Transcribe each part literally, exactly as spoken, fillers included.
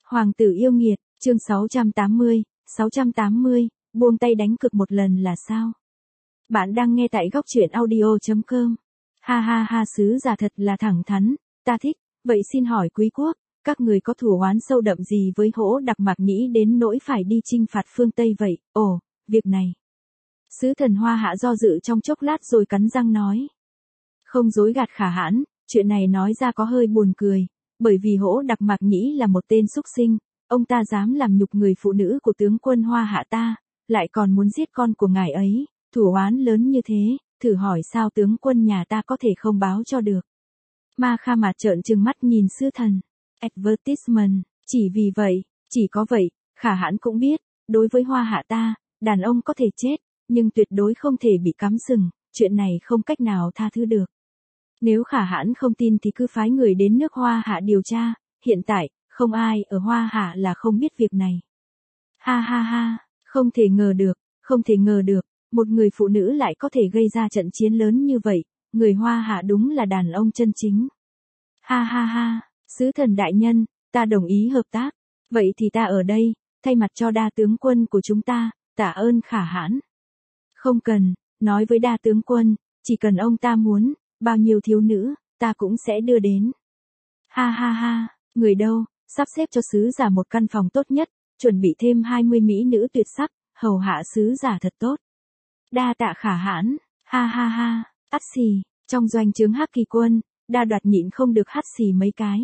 Hoàng tử yêu nghiệt, chương sáu trăm tám mươi, sáu trăm tám mươi, buông tay đánh cược một lần là sao? Bạn đang nghe tại góc truyện audio chấm com. Ha ha ha, sứ giả thật là thẳng thắn, ta thích. Vậy xin hỏi quý quốc, các người có thù oán sâu đậm gì với Hỗ Đặc Mạc Nhĩ đến nỗi phải đi chinh phạt phương Tây vậy? Ồ, việc này. Sứ thần Hoa Hạ do dự trong chốc lát rồi cắn răng nói. Không dối gạt Khả Hãn, chuyện này nói ra có hơi buồn cười, bởi vì Hỗ Đặc Mạc Nhĩ là một tên xúc sinh, ông ta dám làm nhục người phụ nữ của tướng quân Hoa Hạ ta, lại còn muốn giết con của ngài ấy, thù oán lớn như thế, thử hỏi sao tướng quân nhà ta có thể không báo cho được. Ma Kha Mạt trợn trừng mắt nhìn sứ thần. Advertisement, chỉ vì vậy, chỉ có vậy, Khả Hãn cũng biết, đối với Hoa Hạ ta, đàn ông có thể chết, nhưng tuyệt đối không thể bị cắm sừng, chuyện này không cách nào tha thứ được. Nếu Khả Hãn không tin thì cứ phái người đến nước Hoa Hạ điều tra, hiện tại, không ai ở Hoa Hạ là không biết việc này. Ha ha ha, không thể ngờ được, không thể ngờ được, một người phụ nữ lại có thể gây ra trận chiến lớn như vậy, người Hoa Hạ đúng là đàn ông chân chính. Ha ha ha, sứ thần đại nhân, ta đồng ý hợp tác, vậy thì ta ở đây, thay mặt cho đa tướng quân của chúng ta, tạ ơn Khả Hãn. Không cần, nói với đa tướng quân, chỉ cần ông ta muốn, bao nhiêu thiếu nữ, ta cũng sẽ đưa đến. Ha ha ha, người đâu, sắp xếp cho sứ giả một căn phòng tốt nhất, chuẩn bị thêm hai mươi mỹ nữ tuyệt sắc, hầu hạ sứ giả thật tốt. Đa tạ Khả Hãn, ha ha ha, ắt xì, trong doanh trướng Hắc Kỳ quân, Đa Đoạt nhịn không được hắt xì mấy cái.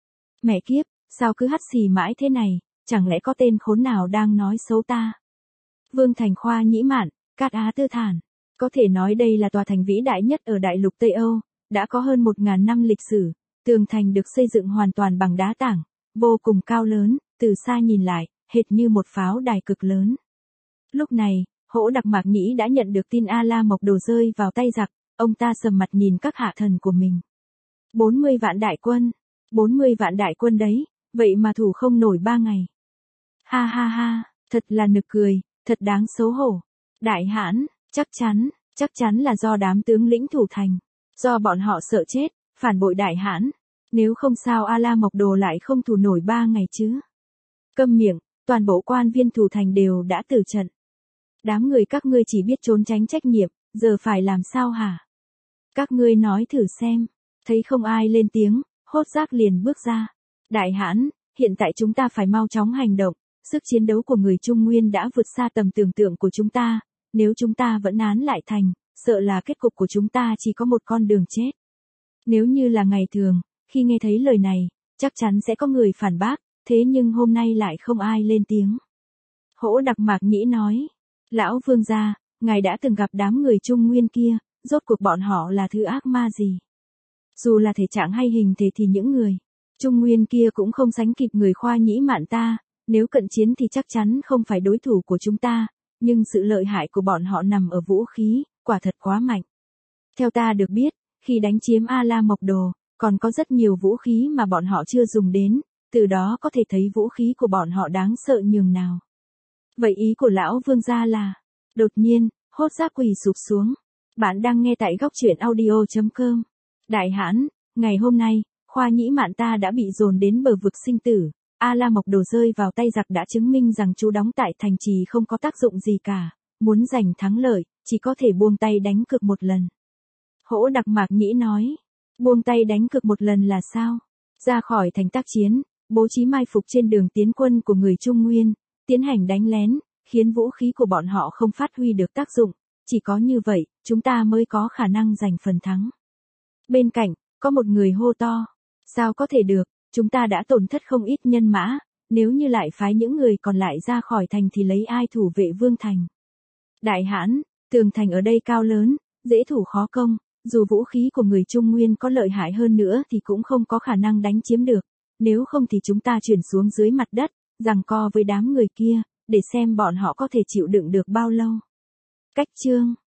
Mẹ kiếp, sao cứ hắt xì mãi thế này, chẳng lẽ có tên khốn nào đang nói xấu ta? Vương Thành Khoa Nhĩ Mạn, Cát Á Tư Thản, có thể nói đây là tòa thành vĩ đại nhất ở đại lục Tây Âu, đã có hơn một ngàn năm lịch sử, tường thành được xây dựng hoàn toàn bằng đá tảng, vô cùng cao lớn, từ xa nhìn lại, hệt như một pháo đài cực lớn. Lúc này, Hỗ Đặc Mạc Nhĩ đã nhận được tin A La Mộc Đồ rơi vào tay giặc, ông ta sầm mặt nhìn các hạ thần của mình. bốn mươi vạn đại quân, bốn mươi vạn đại quân đấy, vậy mà thủ không nổi ba ngày. Ha ha ha, thật là nực cười, thật đáng xấu hổ. Đại Hãn, chắc chắn, chắc chắn là do đám tướng lĩnh thủ thành, do bọn họ sợ chết, phản bội Đại Hãn, nếu không sao A La Mộc Đồ lại không thủ nổi ba ngày chứ. Câm miệng, toàn bộ quan viên thủ thành đều đã tử trận. Đám người các ngươi chỉ biết trốn tránh trách nhiệm, giờ phải làm sao hả? Các ngươi nói thử xem, thấy không ai lên tiếng, Hốt Giác liền bước ra. Đại Hãn, hiện tại chúng ta phải mau chóng hành động, sức chiến đấu của người Trung Nguyên đã vượt xa tầm tưởng tượng của chúng ta, nếu chúng ta vẫn nán lại thành, sợ là kết cục của chúng ta chỉ có một con đường chết. Nếu như là ngày thường, khi nghe thấy lời này, chắc chắn sẽ có người phản bác, thế nhưng hôm nay lại không ai lên tiếng. Hỗ Đặc Mạc Nhĩ nói, lão vương gia, ngài đã từng gặp đám người Trung Nguyên kia, rốt cuộc bọn họ là thứ ác ma gì? Dù là thể trạng hay hình thể thì những người Trung Nguyên kia cũng không sánh kịp người Khoa Nhĩ Mạn ta, nếu cận chiến thì chắc chắn không phải đối thủ của chúng ta, nhưng sự lợi hại của bọn họ nằm ở vũ khí, quả thật quá mạnh. Theo ta được biết, khi đánh chiếm A La Mộc Đồ, còn có rất nhiều vũ khí mà bọn họ chưa dùng đến, từ đó có thể thấy vũ khí của bọn họ đáng sợ nhường nào. Vậy ý của lão vương gia là, đột nhiên, Hốt Giác quỳ sụp xuống. Bạn đang nghe tại góc truyện audio chấm com. Đại Hãn, ngày hôm nay, Khoa Nhĩ Mạn ta đã bị dồn đến bờ vực sinh tử, A La Mộc Đồ rơi vào tay giặc đã chứng minh rằng chú đóng tại thành trì không có tác dụng gì cả, muốn giành thắng lợi, chỉ có thể buông tay đánh cược một lần. Hỗ Đặc Mạc Nhĩ nói, buông tay đánh cược một lần là sao? Ra khỏi thành tác chiến, bố trí mai phục trên đường tiến quân của người Trung Nguyên, tiến hành đánh lén, khiến vũ khí của bọn họ không phát huy được tác dụng, chỉ có như vậy, chúng ta mới có khả năng giành phần thắng. Bên cạnh, có một người hô to, sao có thể được, chúng ta đã tổn thất không ít nhân mã, nếu như lại phái những người còn lại ra khỏi thành thì lấy ai thủ vệ vương thành? Đại Hãn, tường thành ở đây cao lớn, dễ thủ khó công, dù vũ khí của người Trung Nguyên có lợi hại hơn nữa thì cũng không có khả năng đánh chiếm được, nếu không thì chúng ta chuyển xuống dưới mặt đất, giằng co với đám người kia, để xem bọn họ có thể chịu đựng được bao lâu. Cách chương